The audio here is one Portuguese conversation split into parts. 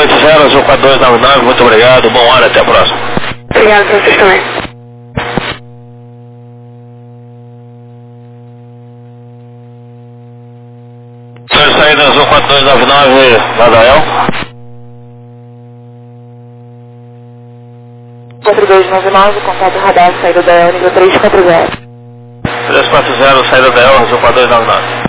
280, Azul 4299, muito obrigado, bom ano, até a próxima. Obrigado pra vocês também. Saída Azul 4299, Nadael. 4299, contato radar, saída da El, nível 340. 340, saída da El, Azul 4299.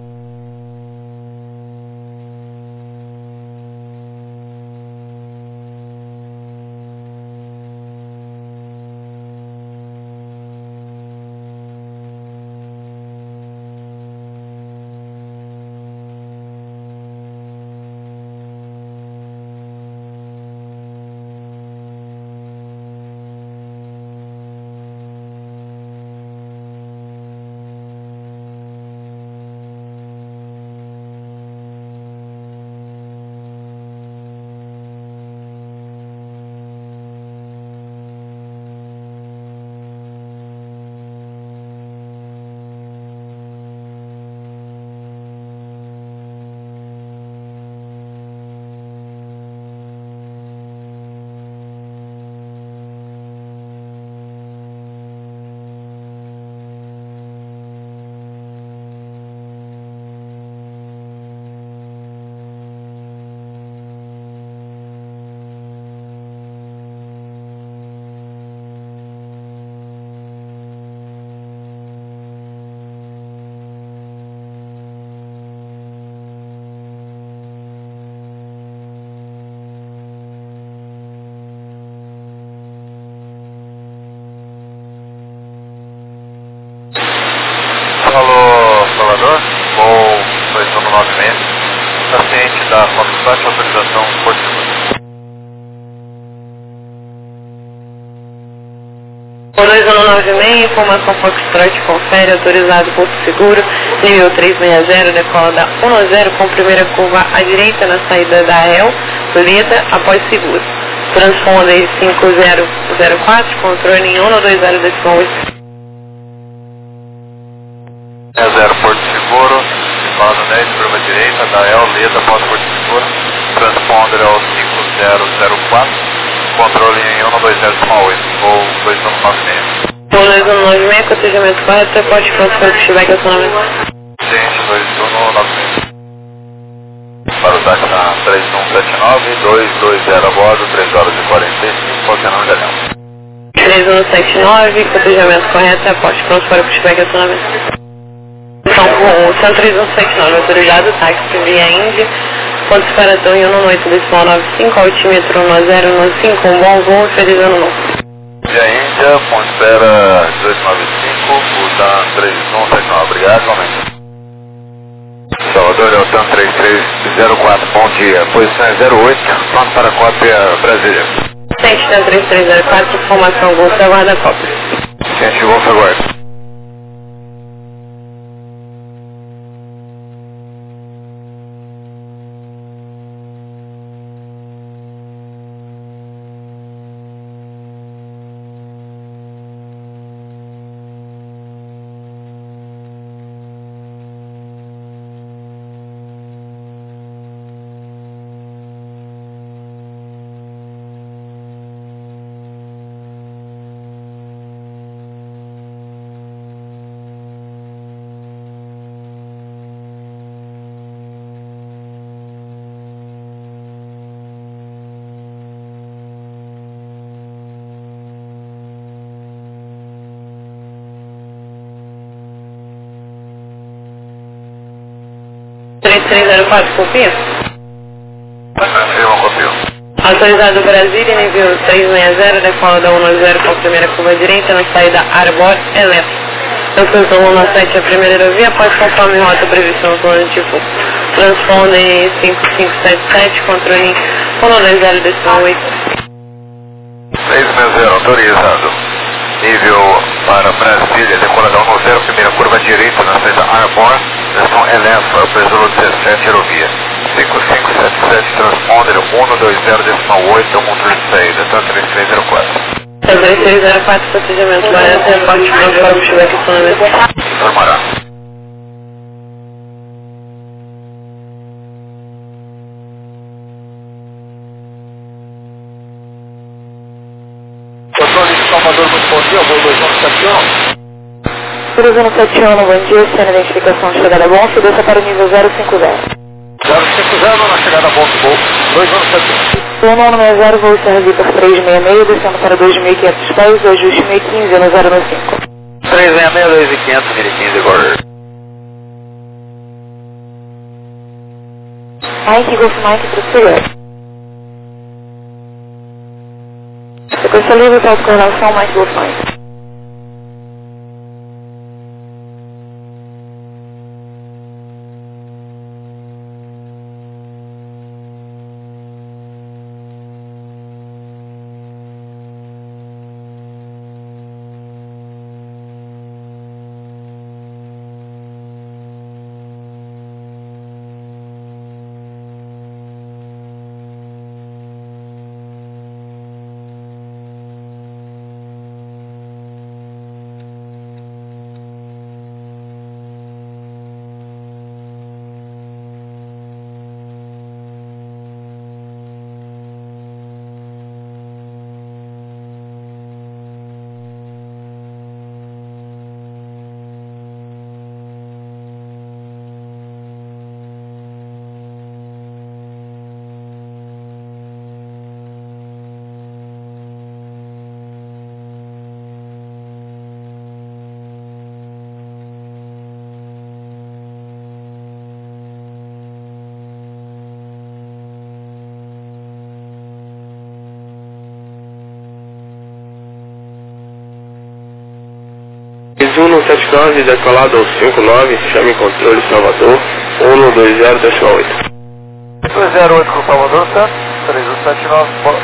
Alô, Salvador, voo 2196, paciente da faculdade de autorização Porto Seguro. 2196, informação Foxtrot, confere, autorizado Porto Seguro, nível 360, decola da 10 com primeira curva à direita na saída da El, Leda, após seguro. Transponder 5004, controle em 120.8. É 0 Porto Seguro, fala no 10, curva direita, da El, Leda, após Porto Seguro. Transponder é o 5004, controle em 120.8, voo 2196. 2196, cotejamento correto, pode transferir o feedback acionamento. Ciente 2196. Para o táxi na 3179, 220 a bordo, 3 horas e 45, qualquer nome de avião. 3179, cotejamento correto, pode transferir o feedback acionamento. Então, o 3179, autorizado, táxi via Índia, ponto separador em 198.95, altímetro 1095, um bom voo, feliz ano novo. Via Índia, ponto espera 295, Busan 3179, obrigado, igualmente. Salvador, é o TAM 3304, bom dia, posição é 08, pronto para cópia Brasília. Ciente TAM 3304, informação Golfo, aguarda a cópia. Ciente Golfo, aguarda. Copia? Confirma, copio. Autorizado Brasília, nível 360, decola da 10 com a primeira curva direita na saída Arbor Elétrico. Transição 17 a primeira aerovia, após conforme rota prevista no plano de voo. Transponder 5577, controle 120.8. 660, autorizado. Nível para Brasília, decola da 10, primeira curva direita na saída Arbor, direção Elefa, presumo 17, aerovia. 5577, transponder 120.8, controle de saída, TAM 3304. TAM 3304, procedimento vai até a parte de para o feedback acionamento. Informará. dia, voo 2171. 2171, bom dia, sem identificação de chegada bom, se desça para o nível 050. 050 na chegada bom do voo 2171. 1160, voo Serra Vitor 366, descendo para 2.500 pés, o ajuste 1015 no 095. 366, 2500, 1015 agora. Mike, Golf Mike, prossiga. Sequência livre para coordenação, Mike, Golf Mike. Juno 79, decolado ao 59, chame controle Salvador, 120, deixa 8. 208 com Salvador, certo? 3179, bola.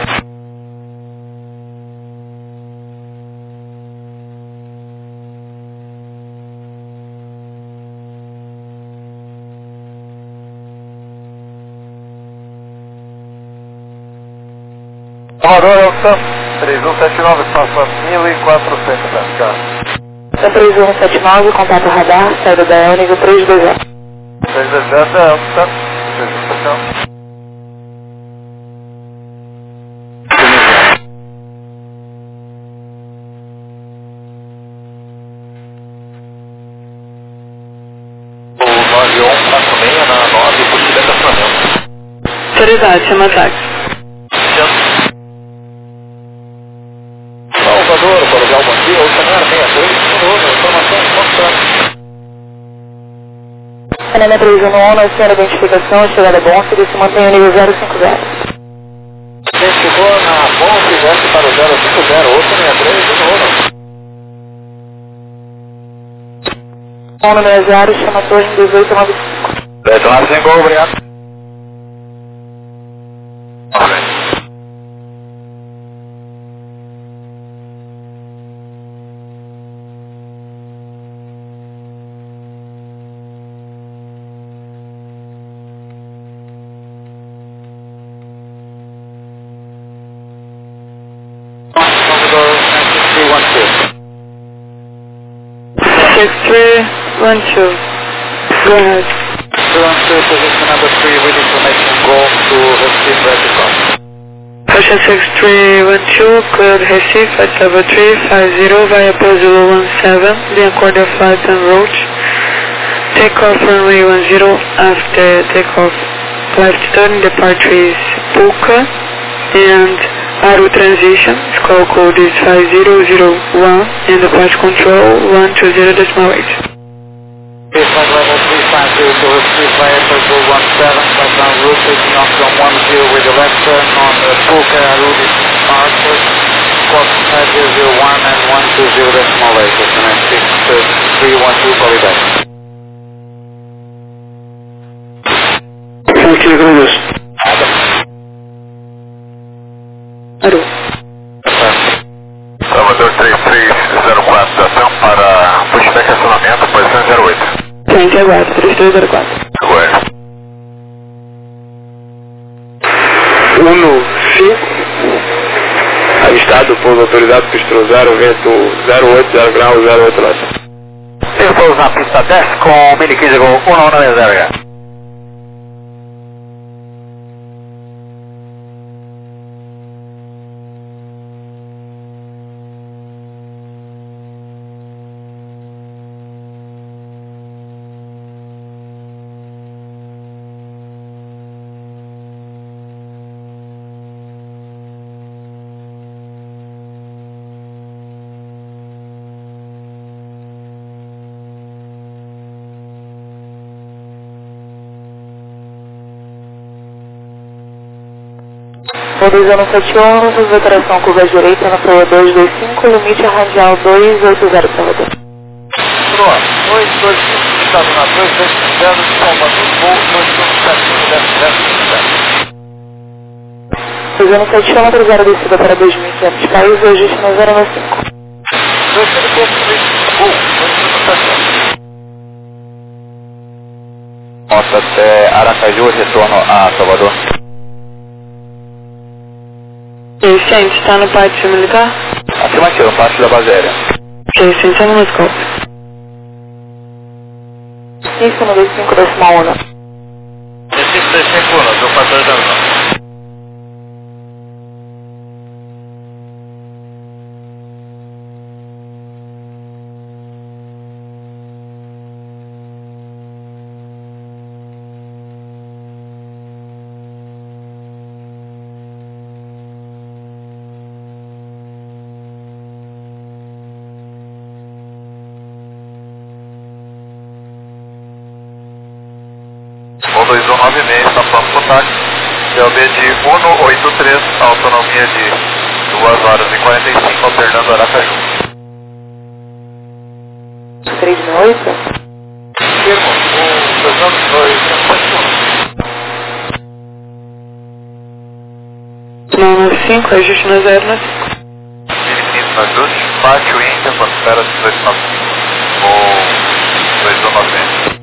Salvador, Alção, 3179, espaço 1400, tá? 3179, contato radar, saída da EL, nível 320. 320, é, tá? 3179. O 9146 na 9, por estacionamento. Autoridade, chama táxi. Salvador, Coronel Bandia, Oceanário 63, informação constante. Canela 311, sem identificação, chegada bom, se mantém o nível 050. Quem chegou na ponte, desce para o 050, 863, de novo. 190, chama torre 1895. Detonado sem gol, obrigado. Salvador, 9312. 6312. Go ahead. 312, position number 3 with information Golf to Recife Vertical. Ocean 6312, cleared Recife at level 350 via Brazil 17, the Accordia flight en route. Takeoff runway 10, after takeoff left turn, departure is Puka, and Aru transition, call code is 5001, and departure control 120.8. Flight level 350 to Recife via Brazil 17, flight down route taking off from 10 with the left turn on Puka Aru departure, squawk 5001 and 120.8, Ocean 6312, call it back. Aqui, agradeço. Aru. Salvador 3304, estação para pushback acionamento, posição 08. Frente aguardo, 3304. Agora. 15, avistado por autoridade pistro 0, vento 08, 0 graus, 08 norte. Eu vou usar a pista 10 com 1015 gol 190. O 2171, faz alteração curva direita na Proa 225, limite radial 280 Salvador. Proa 225, estado na 220, Salvador, voo 217, 2171, autorizado descida para 2.500 km, ajuste na 095. 2.500, voo 217. Nossa, até Aracaju, retorno a Salvador. Vicente, está no pátio militar? Afirmativo, no pátio da base aérea. Vicente, no escopo. Isso no 25 decimal 1. 25 decimal 1, deu 14 anos. O 2196 está pronto para o táxi. CLB de 183, autonomia de 2 horas e 45, alternando Aracaju. 368? Firmo, o 292. 995, ajuste no 095. Filipinos, ajuste, pátio Índia, atmosfera 1895. O 2190.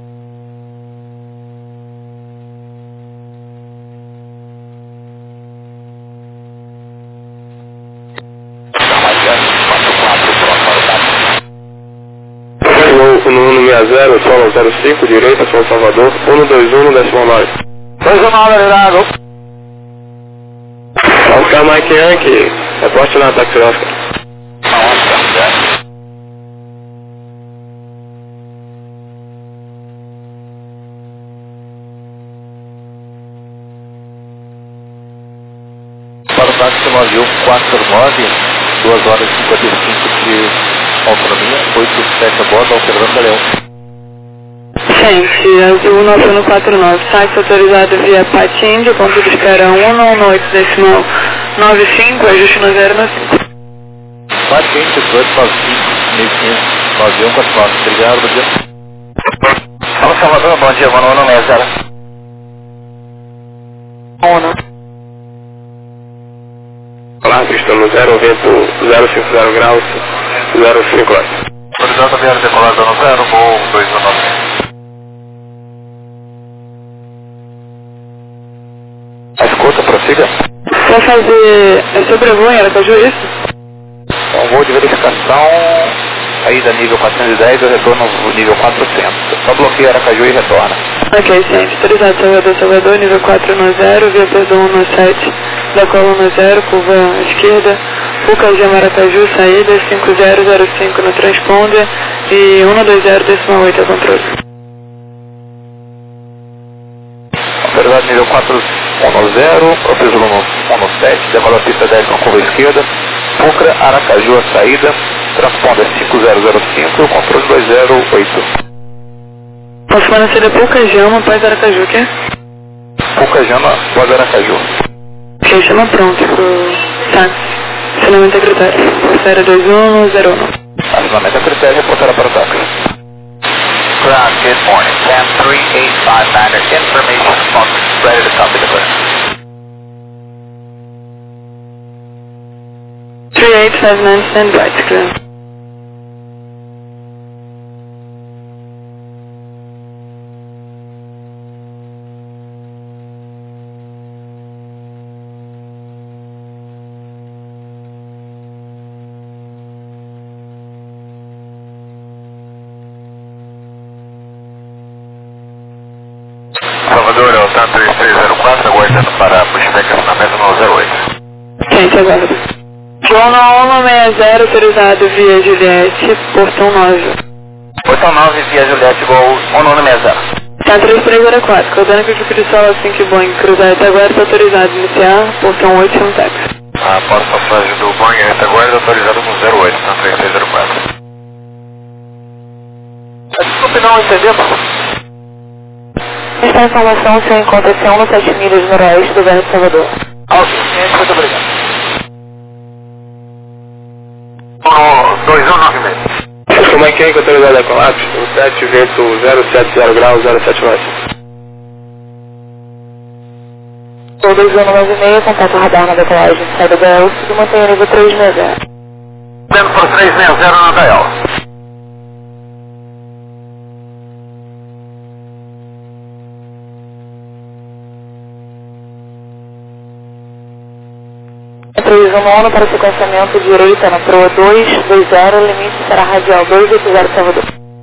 No 60, solo 05, direita, São Salvador, 121, decimal 9. 219, ligado. Oscar Mike Yankee, reporte na táxi Oscar. Para o táxi navio 49, 2 horas e 55 de autonomia, 87 a bordo, alternando Galeão. Gente, azul 9149, táxi autorizado via Patinho, ponto de espera 198, decimal 95, ajuste no 095. Patinho, 1895, 1500, 9149, obrigado, bom dia. Fala Salvador, bom dia, meu nome é Zara. Olá, estamos no 050 graus, 05 horas. Autorizado a viagem decolada no 0, voo 219. A escuta, prossiga. Quer fazer sobrevoo em Aracaju, isso? Um voo de verificação, saída nível 410 e retorno nível 400. Só bloqueia Aracaju e retorna. Ok, gente, autorizado Salvador, nível 410, via perdão 17, decola 10, curva à esquerda, UKG Maracaju, saída 5005 no transponder e 120 decimal 8 a controle. Autorizado nível 410, processo 117, decola pista 10 com curva esquerda, Pucra, Aracaju, a saída, transponder 5005, controle 208. Posso fornecer a Pucajama, paz Aracaju, o quê? Pucajama, pós Aracaju. Ok, chama pronto pro táxi. Acionamento a critério. Série 2101. Acionamento a critério, reportará para o táxi. Ground, good morning. Cam 3859, information box, ready to copy the clear. 3859, stand by, it's clear. Salvador, é o TAM 3304, aguardando para pushback acionamento no 08. Gente, agora. João 160, autorizado via Juliette, portão 9. Portão 9, via Juliette, voo 160. Tá 3304, codando que o Cristal assim que Boeing cruzar Itaguaia, está autorizado iniciar, portão 8 no táxi. A porta-passagem do Boeing Itaguaia autorizado no 08, TAM 3304. Desculpe, não entendemos. Esta informação se encontra a 107 milhas noroeste do Velho Salvador. Ok. cliente, muito obrigado. 2196. Como é que é autorizado a colapso? 7 vento 070 graus 079. 2196, contato radar na decolagem, saída da ELSO, mantenha nível 360. Dentro por 360 na DL. Previsão para sequenciamento direita na proa 220, limite será radial 280 Salvador.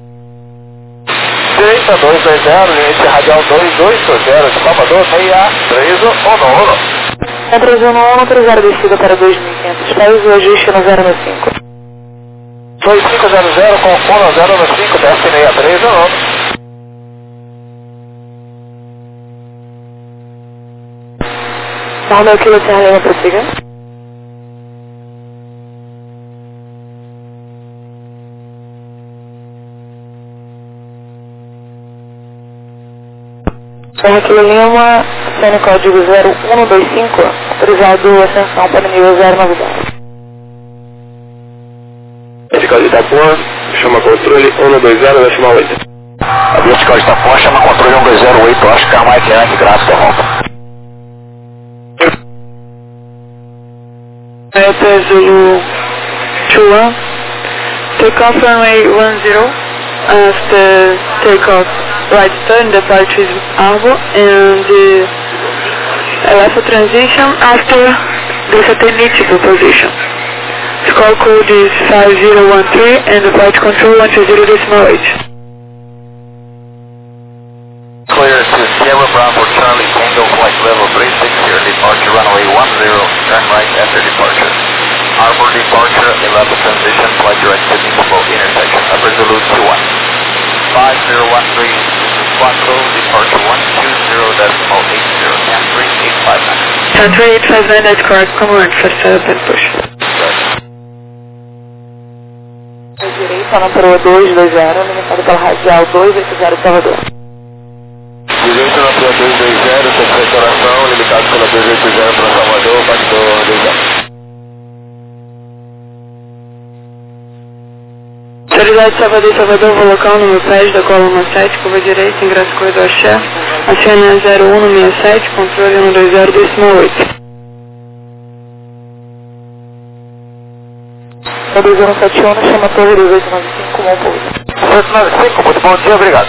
Direita 220, limite radial 280 de Salvador, 63 ou Na previsão 1, autorizar a descida para 2.500 pés e o ajuste no 095. 2500 com 1095, desce 63 ou Tá, meu quilo Serra Lima, prossiga. Serra Kilo Lima, sendo código 0125, autorizado ascensão para nível 090. Vertical de Itapuã, chama controle 120,8. A vertical de Itapuã chama controle 1208, Oscar Mike Yankee, gráfico rompa. Delta Zulu 21, takeoff runway 10, after takeoff right turn, departure is Arbo, and left transition after the satellite position. Score code is 5013 and the flight control 120.8. Clear to Sierra Bravo Charlie Tango flight level 36 here, departure runway 10, turn right after departure. Arbor departure, 11 transition, flight direct to Depot intersection, upper Zulu 21. 5013, Quattro, departure 120.80, and 3859. 3859, that's correct, come on, first up and push. Direita na proa 220, limitado pela radial 280 Salvador. Direito na proa 220, terceira coração, limitado pela 280 para Salvador, batidor 20. Autoridade Salvador, vou local número 10 da coluna 7, curva direita, ingresso corredor Xé, acena 0167, controle 120,8. 2171, chama torre 2895, bom pouso. 895, muito bom dia, obrigado.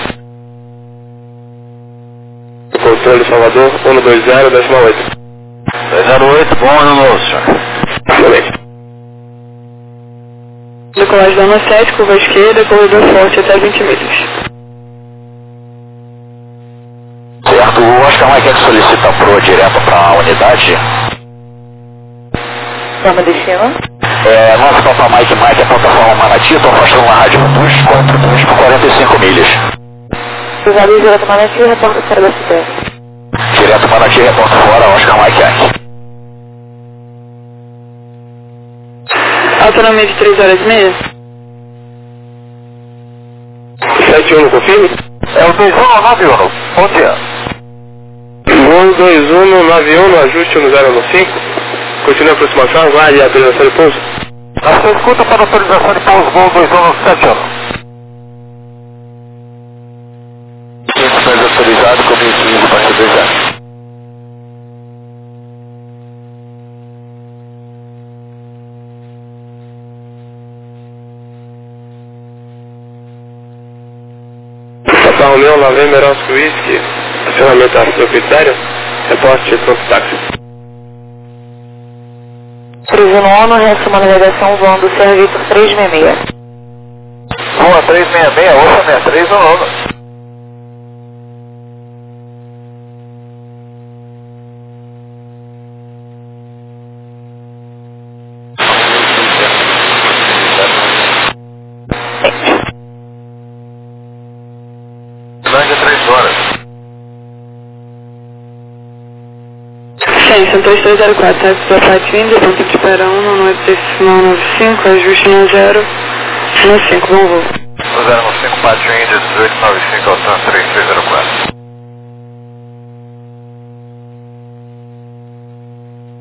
Controle Salvador 120,8. 208, bom ano novo, senhor. Excelente. Decolagem da Ana 7, curva esquerda, corredor forte até 20 milhas. Certo, o Oscar Mike Yankee solicita a proa direta para a unidade. Forma destino. Nossa Papa Mike Mike, a plataforma Manati, estou afastando uma rádio 242 por 45 milhas. Cruzado direto Manati, reporta fora da CPR. Direto Manati, reporta fora, Oscar Mike Yankee. Autonomia de 3 horas e meia. 71, confirme? É o 2191, bom dia. 12191, ajuste no 015. Continua a aproximação, aguarde a autorização de pouso. A sua escuta para autorização de pouso, voo 2171. Mais autorizado, começo de baixo 2 anos. Papa Romeo, November, Oscar Whisky, acionamento a seu critério, reporte pronto táxi. Presumo ONU, reassuma a navegação voando Serra Vitor 366. Voa 366, ouça 63 no nono. Grande 3 horas. Sim, são 3304, tá? Sua parte vinda, ponto de espera 1, noite decimal 95, ajuste no 015, bom voo. 095, parte Índia 1895, altura 3304.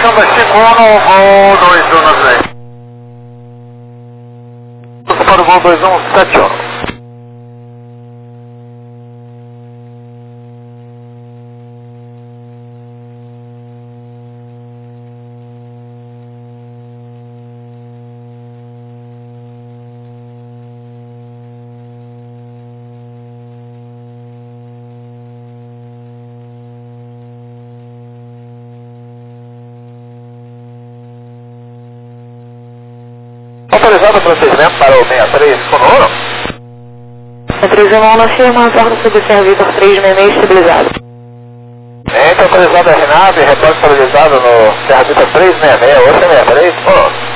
Samba 51, voo 219. Para o voo 2171. Autorizado o procedimento para o 63 Sonoro? 311 afirma, acordo sobre o servidor 366 estabilizado. Ente autorizado a RNAV, reporte estabilizado no servidor 366, ou 63, Sonoro.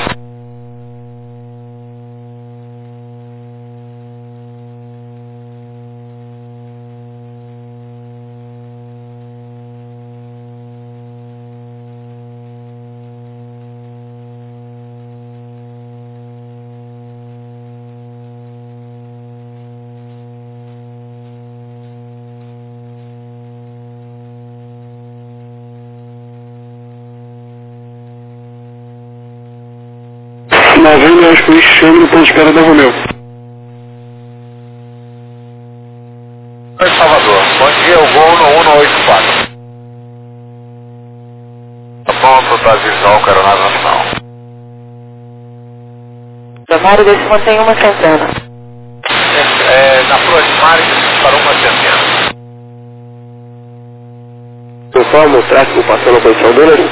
Navega, acho que o chame do ponto de espera da Romeu. Oi, Salvador. Bom dia, o voo no 184. Tá pronto, tá visual, Aeronave Nacional. Mário, se mantém uma centena. Na proximar para uma centena. Conforme o tráfego passando a posição dele.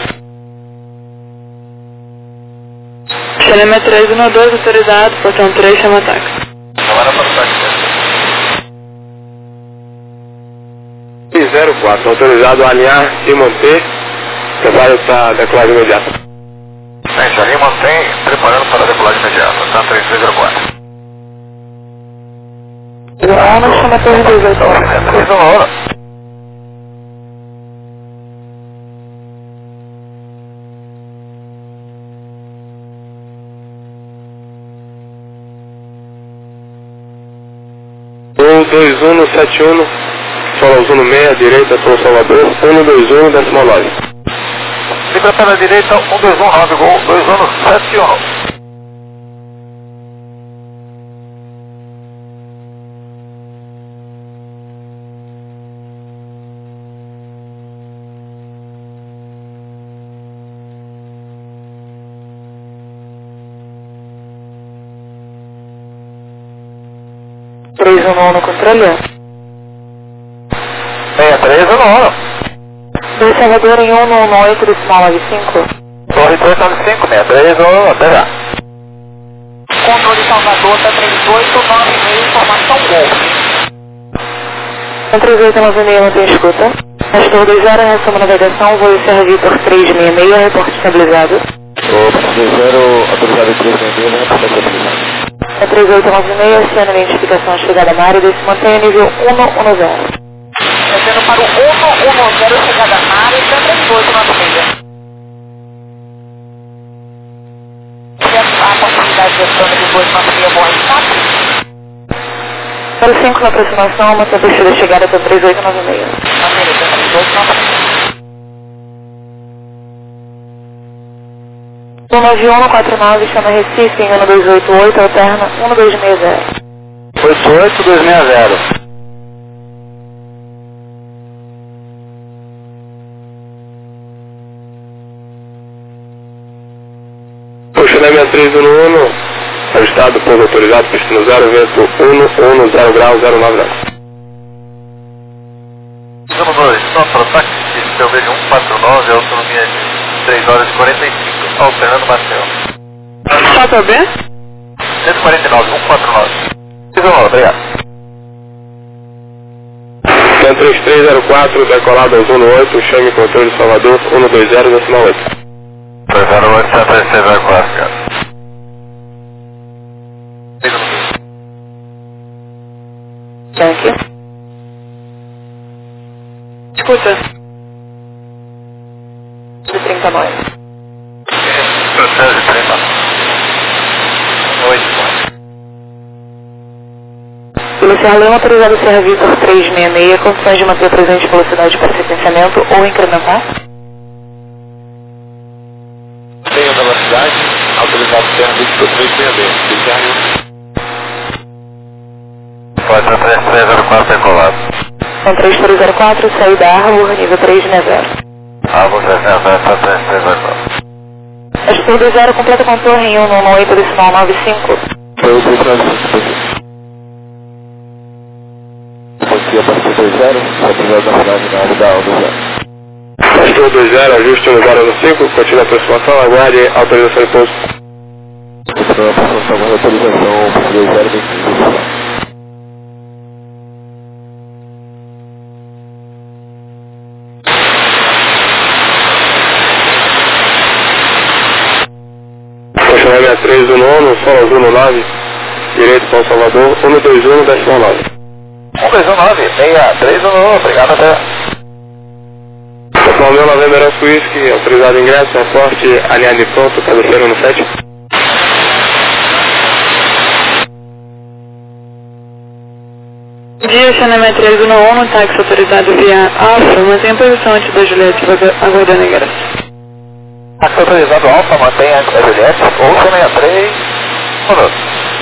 Xerema 312, autorizado, portão 3, chama táxi. Agora para o táxi. 04, autorizado a alinhar e manter, prepare para decolagem imediata. Gente, ali mantém, preparando para a decolagem imediata, tá 3304. Joana, chama 318. Sonoro. Voo 2171, Solo 16, direita, São Salvador, 121, 19. Libra para a direita, 1219, gol 2171. no controle. 6319. Do Salvador em 118 decimal 95. Torre 395, 6319, até já. Controle Salvador, tá 3896, informação gol. 3896, não tem escuta. Pastor 2 horas, resumo navegação, voo Servidor 366, reporte estabilizado. Opa, 20, autorizado 366, reporte estabilizado. 3896, sendo a identificação chegada na área, se mantém nível 110. Descendo para o 110, chegada na área, 3896. A possibilidade de ação de 296 bom estado? Para 5 na aproximação, uma temperatura chegada para 3896. 19149, chama Recife, em 1288, alterna 1260. 88260. Funcionamento 311, ajustado pouso autorizado, destino 0, vento 110 graus, 09 graus. 2, só para o táxi, eu vejo 149, autonomia de 3 horas e 45. Alternando Marcelo. Falta B? 149, 149. 19, obrigado. 3304, decolado aos 18, chame controle de Salvador, 120, decimal 8. 308, 3304, cara. Thank you. Escuta. De 39. Processo de 30. 8. Policial Leão autorizado a Servidor 366, condições de manter presente velocidade para sequenciamento ou incrementar? Serra Victor 366, Cristiano. Pode ser 3304 decolado. Com 3304, saída Arbor, nível 3 de Nevera. Arbor 390, 3304. Estou 20, completa com torre em 198, decimal 95. Foi o 395. Aqui a partir 20, só precisar da finalidade da Aldo 0. Pastor 20, ajuste 1005, continua a aproximação, aguarde autorização e pouso. Continua a aproximação, aguarde autorização, 20, bem-vindo. Continua 63 no 1, Sol Azul no 9, direito para o Salvador, 121, decimal 9. 119, 6311, obrigado até. Pessoal, meu November Oscar Whisky, autorizado ingresso, transporte, alinhado e pronto, cabeceira no 7. Dia, Xanamé 311, táxi autorizado via Alfa, mantenha a posição antes da Juliette, aguardando ingresso. Táxi autorizado Alfa, mantenha antes da Juliette, ou 63, minutos.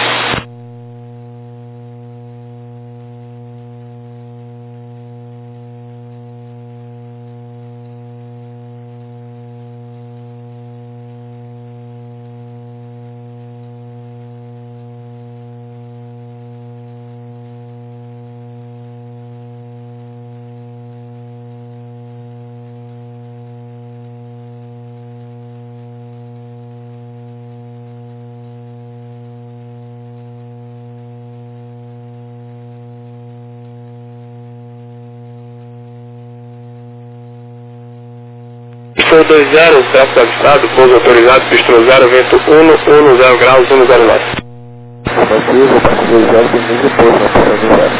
Pastor 20, tráfego avistado, pouso autorizado, pistro 0, vento 110 graus, 109. Negativo, parte 20, bem-vindo depois, na pista do 0.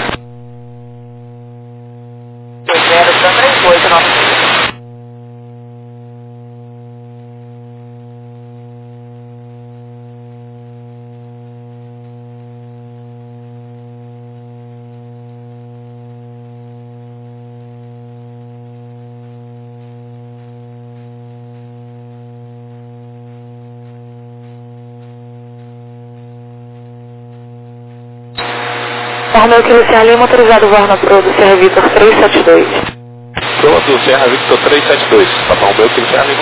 20 também, 895. Armeu que Luciano Lima, autorizado Varna Pro do Serra Victor 372. Pronto, Serra Victor 372. Tá bom, meu que ele serve.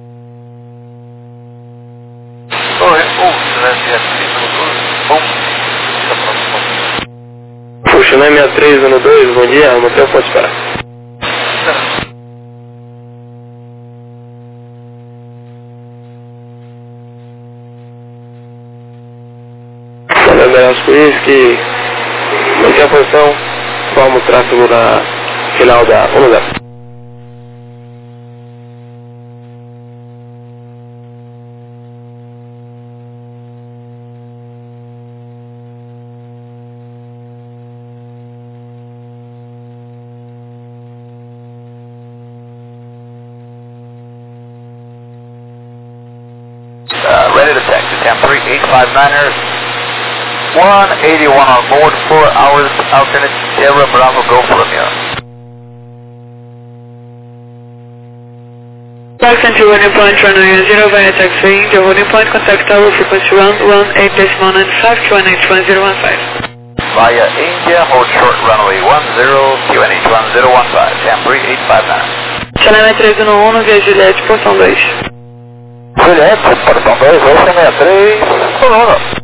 Puxa, 6312, bom dia, mantenha o ponto esperar. November Oscar Whisky, mantenha a posição, forma o tráfego na final da 10. Ready to taxi, Tam 3859er, 181 on board, 4 hours, alternate, Sierra Bravo, go for Romeo. Taxi into Running Point, runway 0 via taxi India, Running Point, contact tower, frequency 118.95 to 181.015. Via India, hold short runway 10, QNH 1015, Tam 3859. Xanamé 311, via Juliette, portão 2. Juliette, portão 2, 263, coluna.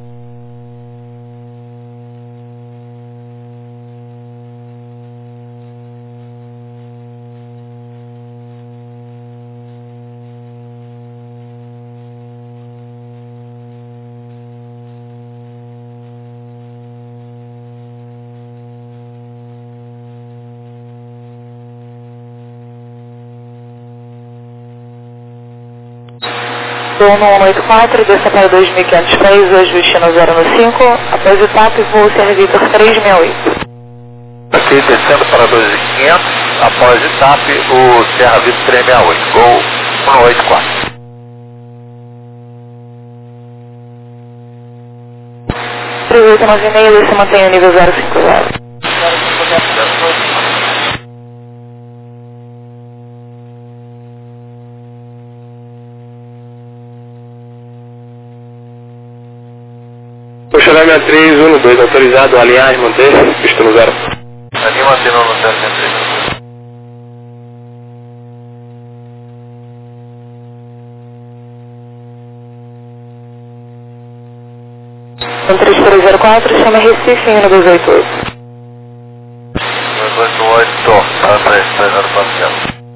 Voo no 184, desça para 2.500 pés, hoje destino 015, após o TAP, voo Serra Victor 368. Aqui descendo para 2.500, após o TAP, o Serra Victor 368, Gol 184. Previsão 9,5, se mantém o nível 050. 66312, autorizado a alinhar e manter, pista no 0. Aqui mantendo no 063. 3304, chama Recife, indo 288. 288, tá 330 parcial.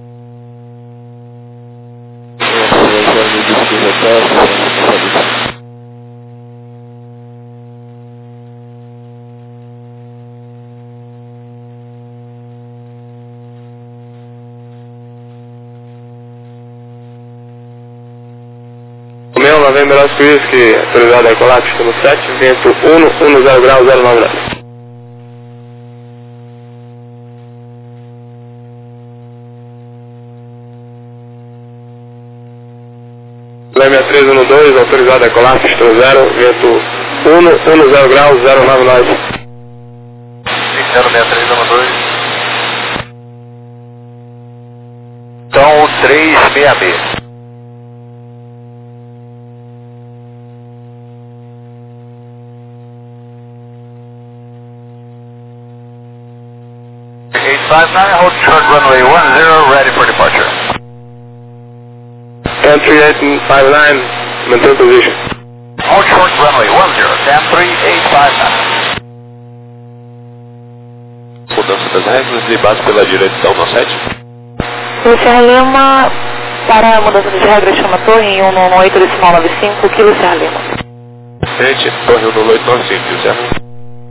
Romeo November Oscar Whisky, autorizado a decolar, pista no 7, vento 110 graus, 09 graus. Leme 312, autorizado a decolar, pista no 0, vento 110 graus, 09 graus. 06312. Então 366. Hold short runway 10, ready for departure. 13859, maintain position. Hold short runway 10, 13859. Mudança das regras e base pela direção no 7. Luciano Lima, para a mudança de regras, chama torre em 118,95, que Luciano Lima. Frente, torre 11895, certo?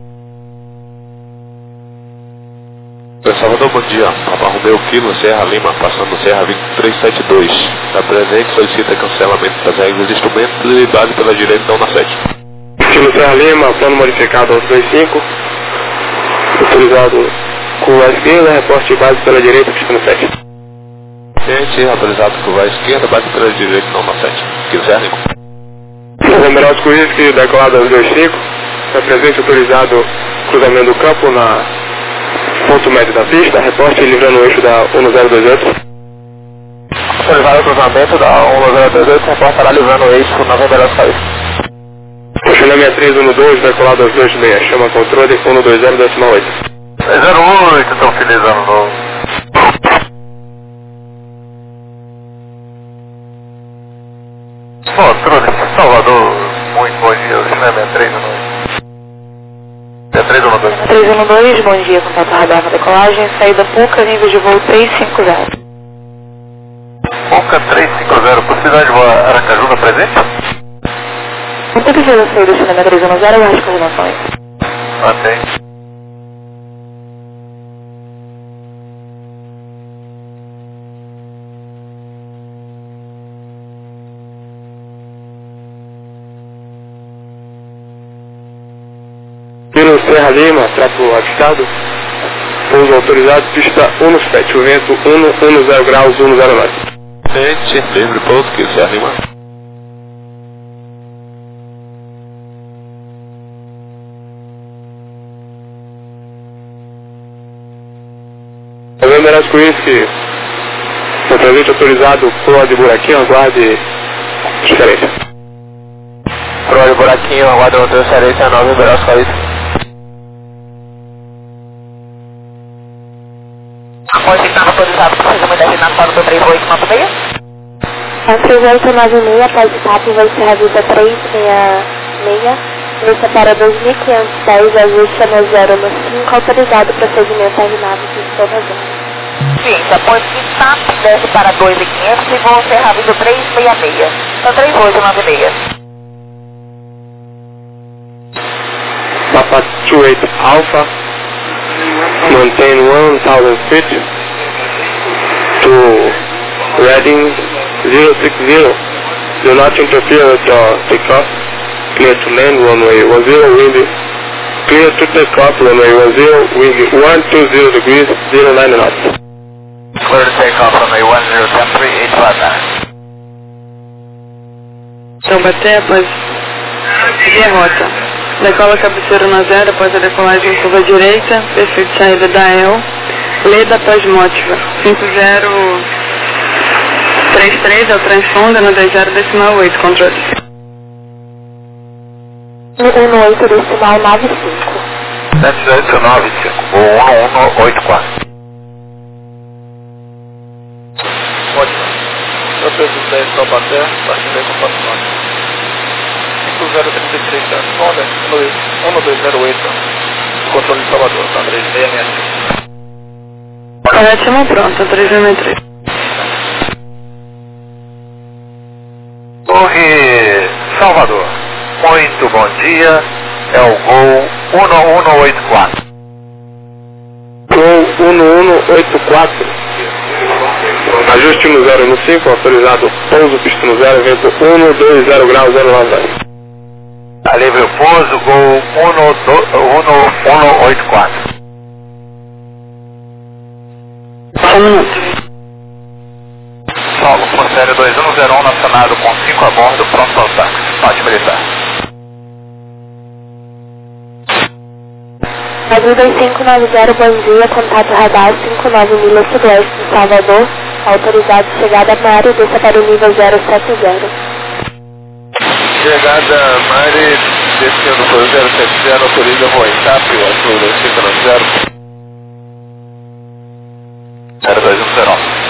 Salvador, bom dia. Papa Romeu Kilo, Serra Lima, passando Serra 2372. Está presente, solicita cancelamento das regras de instrumentos e base pela direção na 7. Kilo Serra Lima, plano modificado aos 25. Autorizado com a esquerda, reporte de base pela direita, pista no 7. Frente, autorizado com a esquerda, base pela direção na 7. Kilo Serra Lima. November Oscar Whisky, decolado aos 25. Está presente, autorizado cruzamento do campo na ponto médio da pista, reporte livrando o eixo da 1028. Autorizado o cruzamento da 1028, reportará livrando o eixo na November Oscar Whisky. Oceana 6312, decolado aos 26, chama controle 120,8. 08, então feliz ano novo. Controle, Salvador, muito bom dia, Oceana 6312. 312, bom dia, contato radar na decolagem, saída Puca, nível de voo 350. Puca 350, possibilidade de voar Aracaju presente? Não tem que fazer a saída do cinema 310, eu acho que as relações. Mantém. Kilo Serra Lima, trapo avistado. Pouso autorizado, pista 17, o vento 110 graus, 109. Frente, livre pouso, Kilo Serra Lima. November Oscar Whisky, o presente autorizado, proa de buraquinho, aguarde diferença. Proa de buraquinho, aguarde uma transferência 9 Oscar Whisky. Pode estar autorizado para fazer uma designação do 3896? A 3896, após o TAP, vai ser a vida 366, lista para 2.510, ajuste no 0 no 5, autorizado procedimento alinhado de toda a zona. Sim, depois que TAP desce para 2.500 e vou ser rápido 366. Então 3896. Papa 28 Alpha, maintain 1,000 feet to Reading 060. Do not interfere with takeoff. Clear to land, runway 10, wind. Clear to takeoff, runway 10, wind 120 degrees, 09 knots. Clear to take off runway 10, 13859. Então bater após seguir a rota. Decola cabeceira na 0 após a decolagem curva direita, perfil de saída da EL, Leda após Mótiva, 5033 é o transponder no 10.8, controle. 118 decimal 95. 7895, ou 1184. Ótimo. Tropeço 10 Taubaté, partilhei com Patrônio. 5033 transponder, 1208. Controle de Salvador, tá 3663. Ótimo, pronto, 363. Torre Salvador, muito bom dia, é o Gol 1184. Gol 1184. Ajuste no 0 no 5, autorizado pouso, pista no 0, vento 120 graus 090. Tá livre o pouso, Gol 1184. Só um minuto. Solo, por série 2101, nacionado com 5 a bordo, pronto ao táxi. Pode militar. Azul 2590, bom dia, contato radar 59 milhas sudoeste de Salvador, autorizado chegada Mari, desça para o nível 070. Chegada Mari, descendo para o 070, autoriza voo em TAP, Azul 2590. 0210.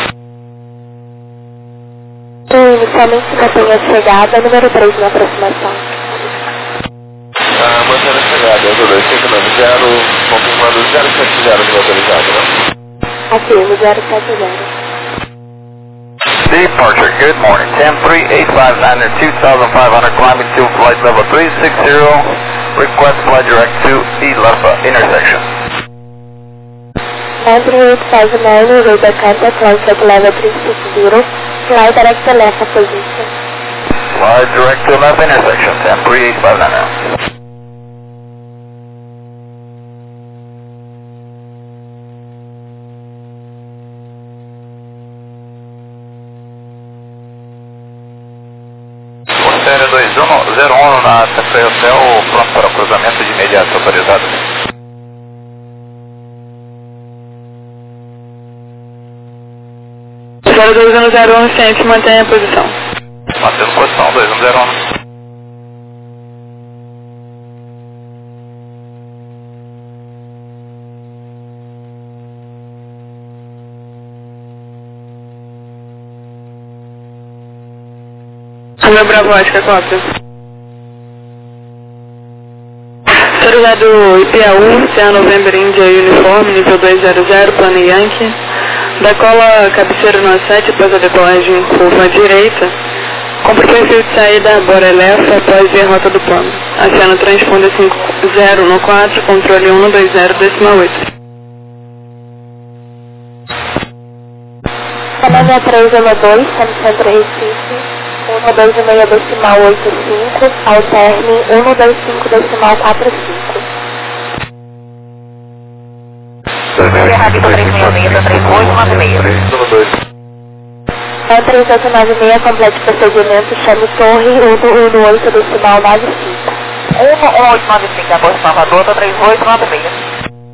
Inicialmente mantenha a chegada, número 3 na aproximação. Mantendo a chegada, Azul 2590, confirmando 070 de autorizado, né? Afirmo 070. Departure, good morning. 103859 2500, climbing to flight level 360. Request flight direct to Ilafa intersection. 103859, radar contact, flight level 360, fly direct to Ilafa position. Flight direct to Ilafa intersection, 103859. Série 2101 na Café Hotel, pronto para o cruzamento de imediato autorizado. Zero 2101, ciente, mantenha a posição. Mantendo posição, 2101. Meu Bravo Oscar, cópia. Autorizado IPAU, CA November India Uniforme, nível 200, plano Yankee. Decola cabeceira no A7 após a decolagem em curva à direita. Compre perfil de saída, bora elefa após ir a rota do plano. Acena transponder 50 no 4, controle 120 decimal 8. Canal 312, Centro Recife, 126 decimal 85, alterne 125 decimal 45. Rápido 366, 3896. 3896, complete procedimento, chame torre 118 decimal 95. 1895, após Salvador, 3896.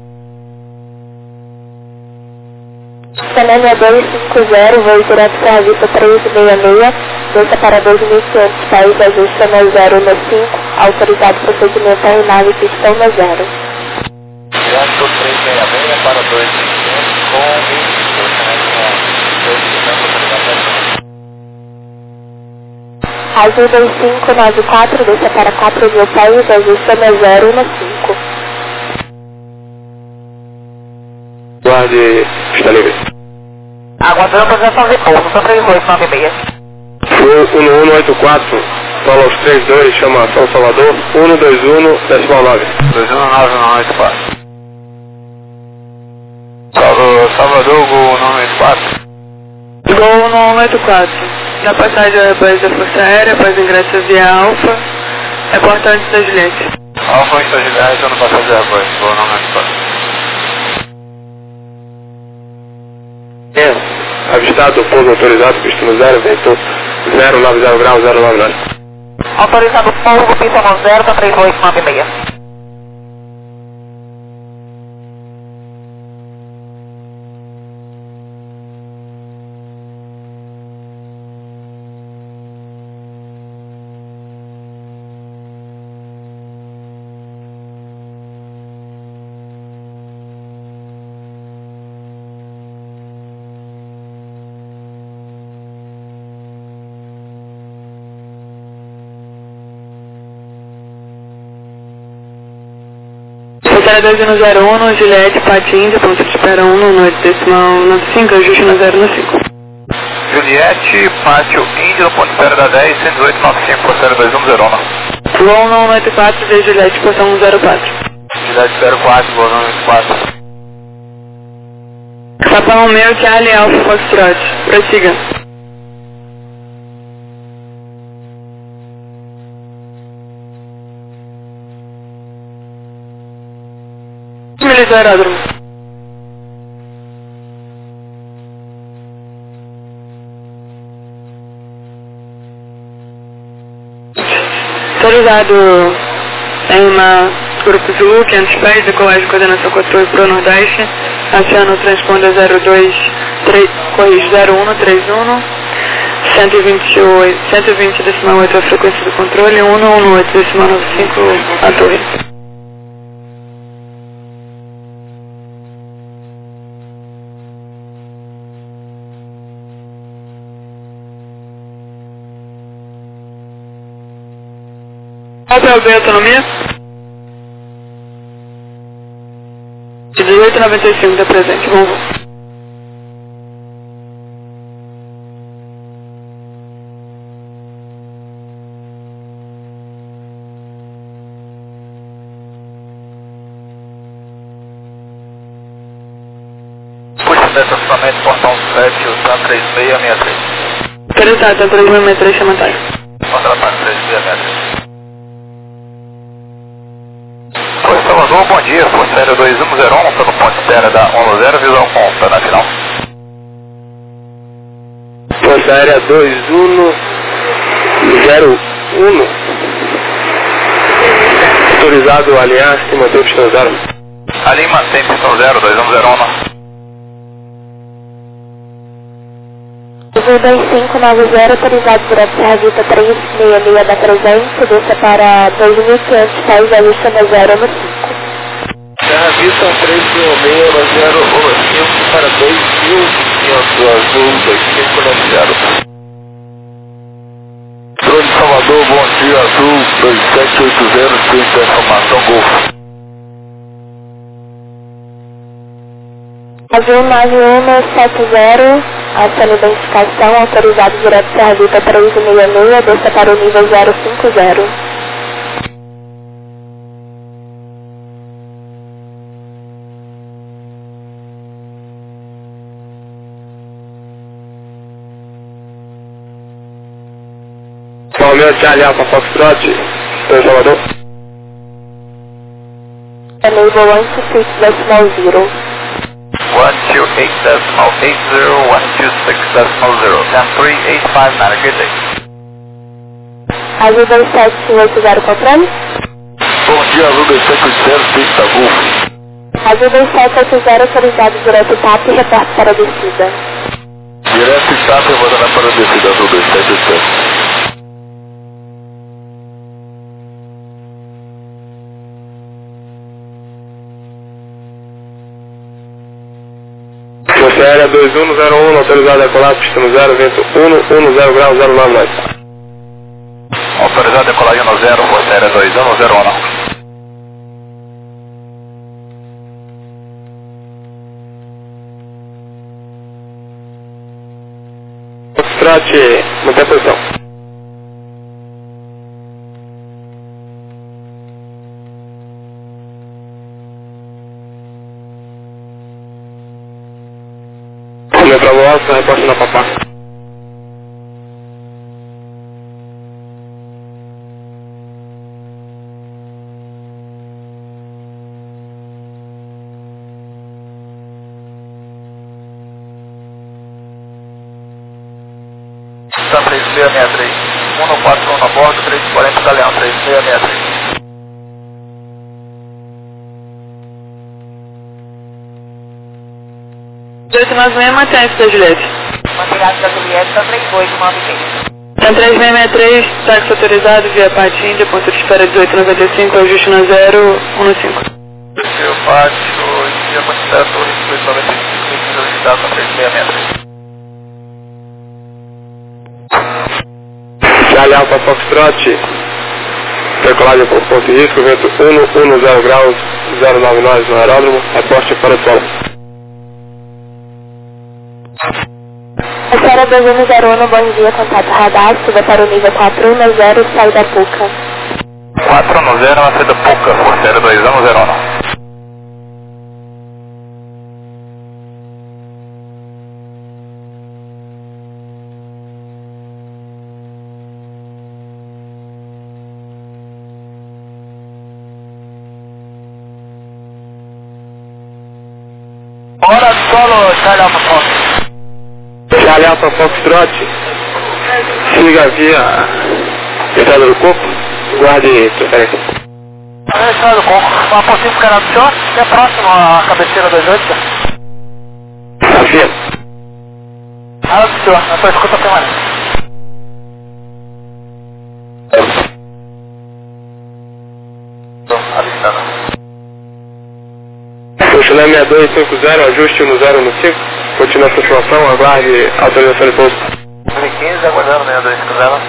Canal 250, voo direto serviço 366, desça para 2.500 pés, ajuste na 0 no 5, autorizado procedimento em nave pista 10. Direto 366 para 2500 com 1.200, Azul 2594, desça para 4.000 pés, ajuste na 0 no 5. Guarde, está livre. aguardando a apresentação de pouso, 3896. Gol 1184, solo aos 32, chama São Salvador, 121 decimal 9. 219984. Salvador, Gol 984. Gol 184. Na passagem após da Força Aérea, após ingresso via Alfa, reporta antes da Juliette. Alfa Estagilhais, ano passagem após, Gol 984. Avistado, pouso autorizado, pista no 0, vento 090 graus 099. Autorizado pouso, pista no 0, 3896. Espera 2101, Juliette, Pati Índia, ponto de espera 1 no 8,95, ajuste no 0 no 5. Juliette, Pátio Índia, no ponto de espera da 10, 11895, porteira 2101. Voo 194, de Juliette, portão 104. Juliette 04, voo 194. Papa Romeo, Charlie Alfa Foxtrot, prossiga. Militar aeródromo. Autorizado em uma Grupo Zulu, 500 pés, decolagem de coordenação 4 para o Nordeste, aciona o transponder 0131, 120,8 a frequência do controle, 118,95 a torre. Hotel B, autonomia? 1895 da presente, vamos ver. Puxa de estacionamento, portão 7, usando 3663. Interessado, 3663, chama atalho. Contratado 3663. Oi, Salvador, bom dia, Força Aérea 2101, pelo ponto de espera da 10, visão conta na final. Força Aérea 2101. Autorizado a alinhar e manter o pistão 0. Ali mantém pistão 0, 2101. 2590, autorizado direto Serra Vista 366 da Presente, desça para 2.500 pés, ajuste no 0 no 5. Serra Vista 366 no 0 no 5 para 2.500 azul 2590. Drone Salvador, bom dia, azul 2780, sua informação Golfo. Azul 9170, aciona identificação, autorizado direto Serra Vista 366, desça para o nível 050. Romeo, Charlie Alfa Foxtrot, São Salvador. Enable 126.0. 128.80, 126.0, 10385, good day. Azul 2780, controle. Bom dia, azul 2780, pista Golfo. Azul 2780, autorizado direto TAP e reporte para a descida. Direto TAP, mandando para a descida, azul 2780. Força Aérea 2101, autorizado a decolar, pista no 0, vento 110 graus 09 norte. Autorizado a decolar 10, Força Aérea 2101. Foxtrot, mantém a posição. Romeo Bravo Alfa, reporte na Papá. Está 3663, 141 a bordo, 340 Galeão, 3663. mantém esse da Juliette. Manterado da Juliette, está 3896. Tá 3663, táxi autorizado via Pati Índia, ponto de espera 1895, ajuste no 015. Desceu Pátio, Índia, ponto de espera 1895, medida unidade na 3663. Charlie Alfa Foxtrot, Decolagem por ponto de risco, vento 110 graus, 09 nós no aeródromo, reporte para o solo. Esfera 2101, bom dia, contato radar, suba para o nível 410, saída Puca. 410 na saída Puca, Forceira 2101. Hora do solo, Charlie Alpha Fox. Charlie Alpha Foxtrot, siga via entrada do corpo, guarde preferência. Entrada do corpo, uma possível canal do senhor, que é próximo à cabeceira das 8. Afirma. Nada do senhor, na sua escuta permanente. Avistando. Chilé 6250, ajuste 1015, continua a situação, aguarde autorização de pouso. 2015, aguardando 6250.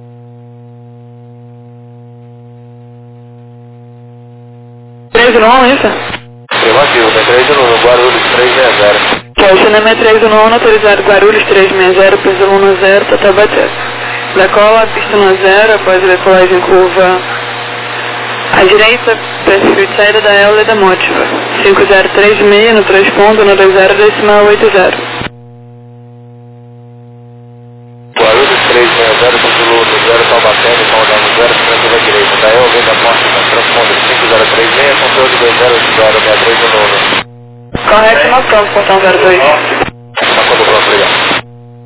Isso? Afirmativo, 3 Guarulhos 360. Chilé 311, autorizado Guarulhos 360, peso 10, total bater. Decola, pista no 0, após a decolagem curva à direita, perfil de saída da Eula e da Motiva. 5036 no 3 ponto, no 20 decimal 80. Guarulhos 360, título 0, Taubaté, Paudano 0, frente da direita. Da Eula, vem da porta, transponder 5036, controle 206063 Correto, no campo, portão 02. Passando pronto, obrigado.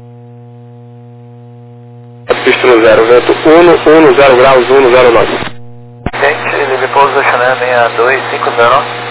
Pista no 0, vento 110 graus, 109. Gente, ele pouso da Chilé 6250.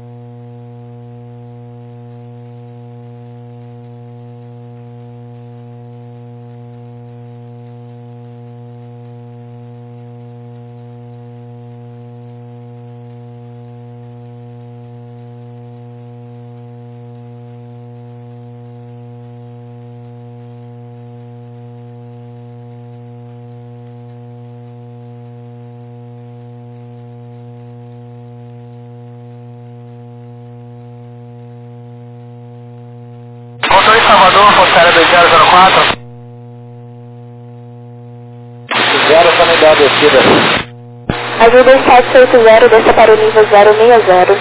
Motorista Salvador, Forceira 2004. 0 também dá a descida. Ajuda 780, desça para o nível 060.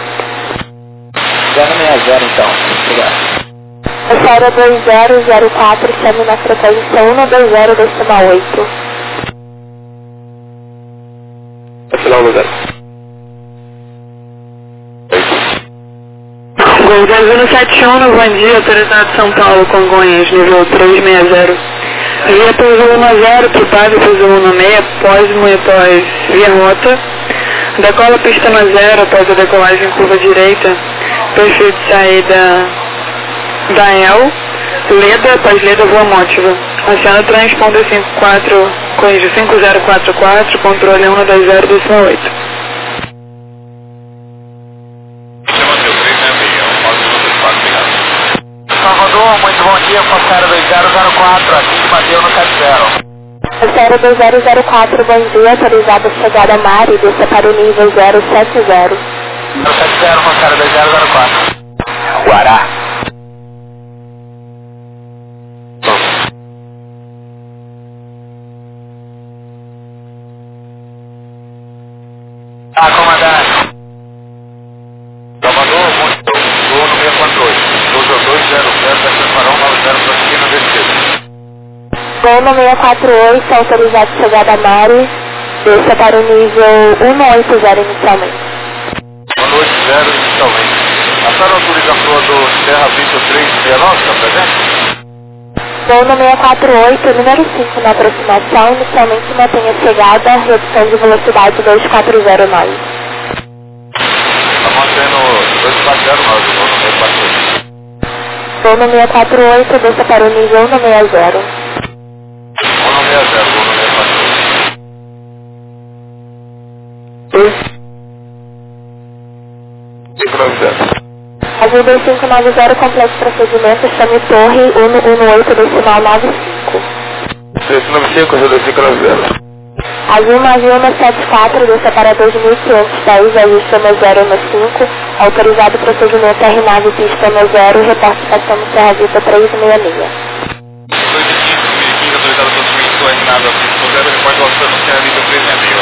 060 então. Obrigado. Esfera 2004, chame na frequência 120,8. Final no 0. Golden 71, bom dia, autorizado São Paulo, Congonhas, nível 360. Via pouso 10, tripado pouso 16, pós-mo e pós via rota. Decola pista no 0, após a decolagem curva direita, perfil de saída da El, Leda, após Leda, voa Motiva. Aciona transponder 54, corrige 5044, controle 120 decimal 8. Salvador, muito bom dia, Forceira 2004, aqui de Mateus no 70. Esfera 2004, bom dia, autorizado chegada a Mari, desça para o nível 070. 070, Forceira 2004. Guará. Ah, comandante. Salvador, muito bom, no 648. 220, vai preparar 90 para seguir no descido. Gol no 648, autorizado chegada a Mari, desça para o nível 180 inicialmente. 180 inicialmente. A senhora autoriza a proa do Serra Vitor 369, está presente? Gol no 648, número 5 na aproximação, inicialmente mantenha chegada, redução de velocidade 240 nós. Está mantendo 240 nós, o no 648. Gol no 648, desça para o nível 160. 160, vou no 648. 590. Ajuda 590, complexo procedimento, chame torre 118 decimal 95. 395, ajuda 590. Azul 9174, desça para 2510, ajuste no 015, autorizado procedimento R9, pista no 0, reporte estação Serra Vista 366. 2015, autorizado procedimento R9, pista no 0, reporte estação Serra Vista 366,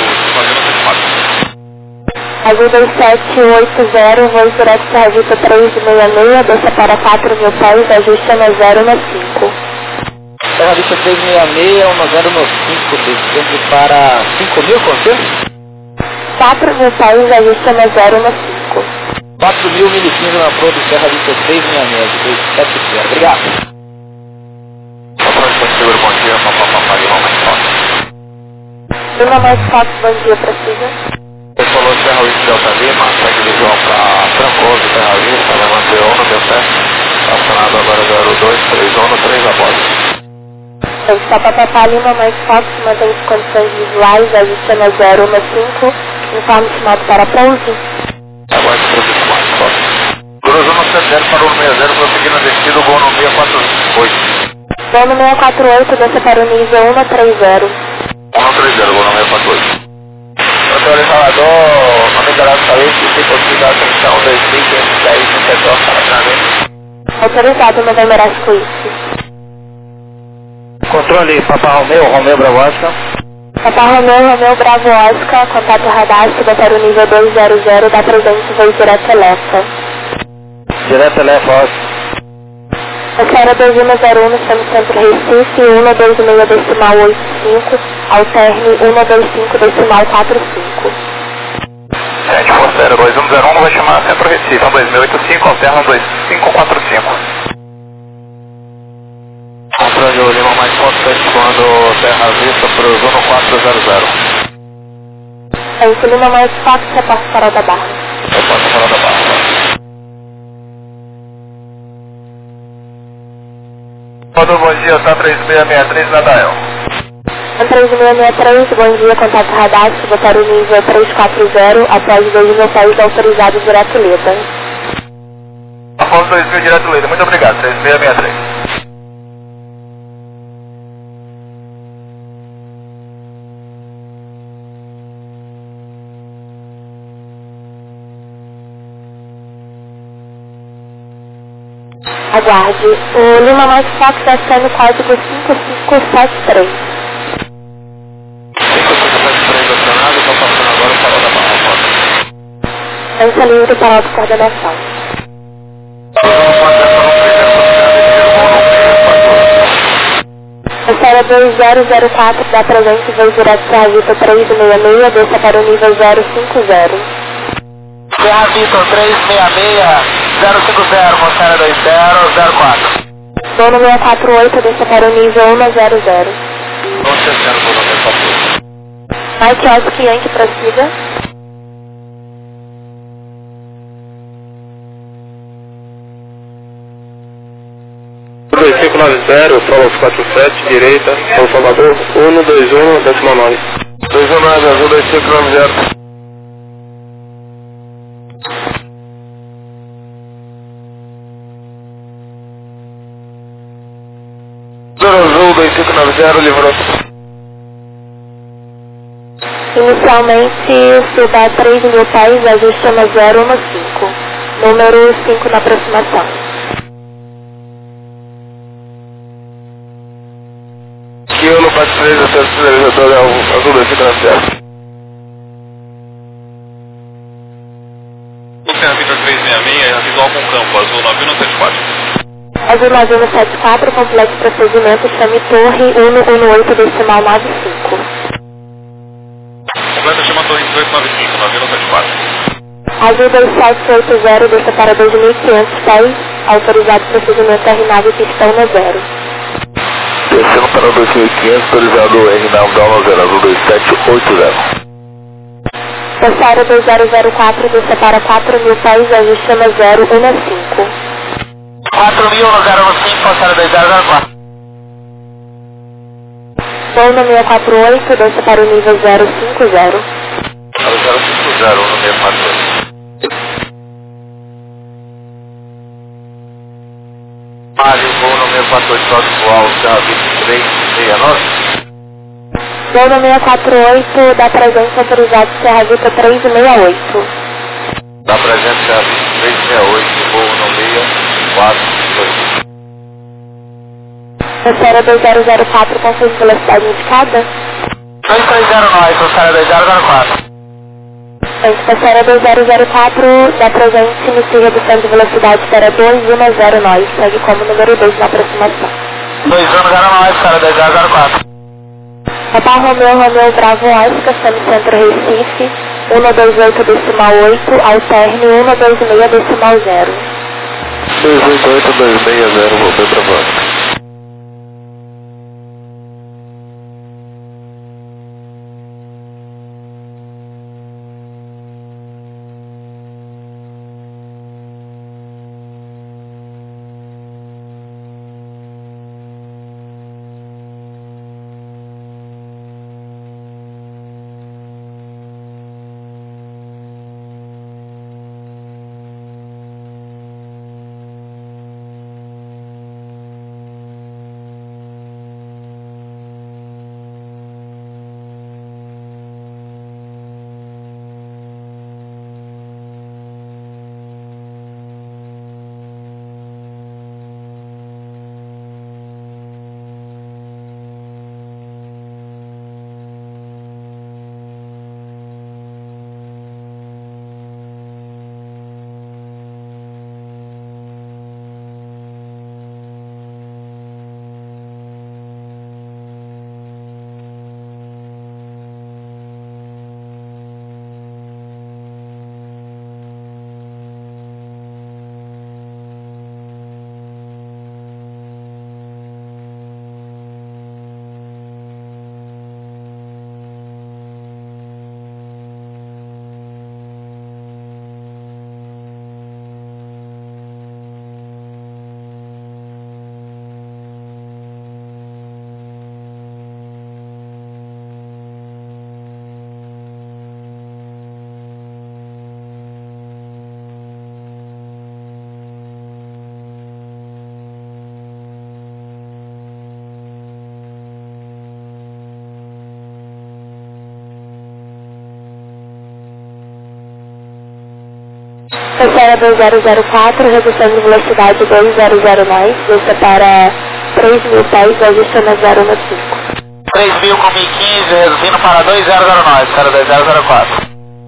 Azul 2780, voo direto Serra Vista 366, desça para 4.000 pés, ajuste no 015. Serra Vista 366, 10 no 5, descendo para 5.000, confirma? 4.000 pés, ajuste no 015. 4.000, 1015 na Pro do Serra Vista 366, 270. Obrigado. Seguro, bom dia, Lima mais Fox, bom dia, precisa. Você falou Serra Vista Delta Lima, segue visão para Trancoso, Serra Vista, levante ONU, deu certo. Acionado agora 02, 3 ONU, 3 a bordo. Está Papapá Lima mais Fox, mantém as condições visuais, ajuste no 015, informe estimado para pouso. Aguarde o serviço mais Fox. Cruzou no 70 para o 60, prosseguindo a descida, o voo no 648. Voo no 648, desça para o nível 130. 130, voo no 648. Doutor Salvador, nome da saúde, se possível, atenção 2510 no setor para trás. Autorizado, November Asco Whisky. Controle Papa Romeu Bravo Oscar. Papa Romeu Bravo Oscar, contato radar, suba para o nível 200, da presente voo direto Elefa. Direto Elefa Oscar. Espera 2101, estamos centro Recife, 126 decimal 85, alterne 125 decimal 45. 740 2101 vai chamar Centro Recife, 2085, alterna 2545. Controle o Lima mais forte, efetuando Serra Vista para o Zuno 400. Em Lima mais Fox, reporte Farol da Barra. Reporte Farol da Barra. Bom dia, tá 3663 Nadael. 3663, bom dia, contato radar, suba para o nível 340, após 2000 pés autorizados direto Leda. Após 2000 direto Leda, muito obrigado, 3663. Aguarde. O Lima mais Fox está no código 5573. 5573 acionado, estou passando agora o farol da barra. Lança livre para a coordenação. Espera 2004 da presente voo direto Serra Vista 366, desça para o nível 050. Serra Vista 366. 050, Montanha 2004. Dono 648, desça para o nível 100. Não chegando por 948. Mike Oscar Yankee, prossiga. Dois 590, Solos 47, direita, São Salvador, 121, decimal 9. 219, Azul 2590. Azul 2590, livrou. Inicialmente, suba 3.000 pés, ajuste no 015. Número 5 na aproximação. Que eu não participei do centro sinalizador, é o Azul 2590. O Serra Vista 366, avisou algum campo, Azul 9174. Azul 9174, complexo procedimento, chame Torre 118 decimal 95. Completa chama Torre 1895, 9174. Azul 2780, desça para 2.500 pés, autorizado procedimento R9, pistão no 0. Descendo para 2500, autorizado R9, down 0, Azul 2780. Passaram 2004, desça para 4.000 pés, ajuste no 015. 4.000 no 015, passaram 2004. Voo no 648, desça para o nível 050. 050, no 648. Mário, voo no 648, atual, Serra Vista 369. Zona 648, da presença autorizado Serra Vita 368. Da presença Serra Vita 368, voo no 642. Terceira 2004, confirme velocidade indicada. 2309, Terceira 2004. Terceira 2004, da presença inicia redução de velocidade para 2109, segue como número 2 na aproximação. 2109, Terceira 2004. Papa Romeu Bravo Oscar, Centro Recife, 128,8, alterne 126,0. 288-260, Romeu Bravo Oscar. Terceira 2004, redução de velocidade 200 nós, desça para 3.000 pés, ajusta na 0 no 5. 3.000 com 1015, reduzindo para 2009, Terceira 2004.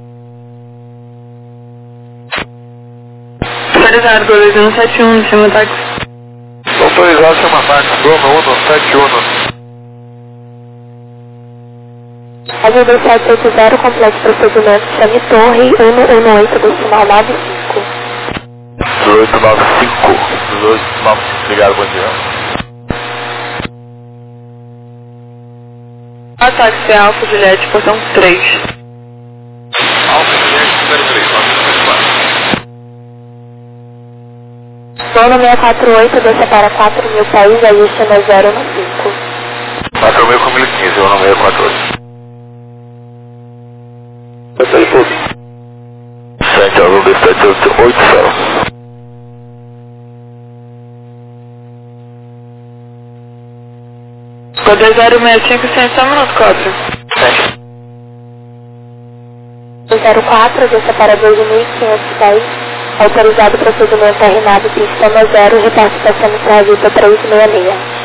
Autorizado, Gol 171, chama táxi. Autorizado, chama táxi, Gol 171. Ajuda 780, complete procedimento, chame torre 118,95. 1895. 1895, obrigado, bom dia. A táxi Alfa Juliette, portão 3. Alfa Juliette, número 3, 934. Zona 648, desça para 4.000 pés, ajusta na 0 no 5. 4.000 com 1015, Zona 648. 7 ao 788 céu. Código 065, 100 minutos, 4. 04, desça para 2.500 pés, autorizado procedimento arrenado, pista 0, repartição Serra Vita 366.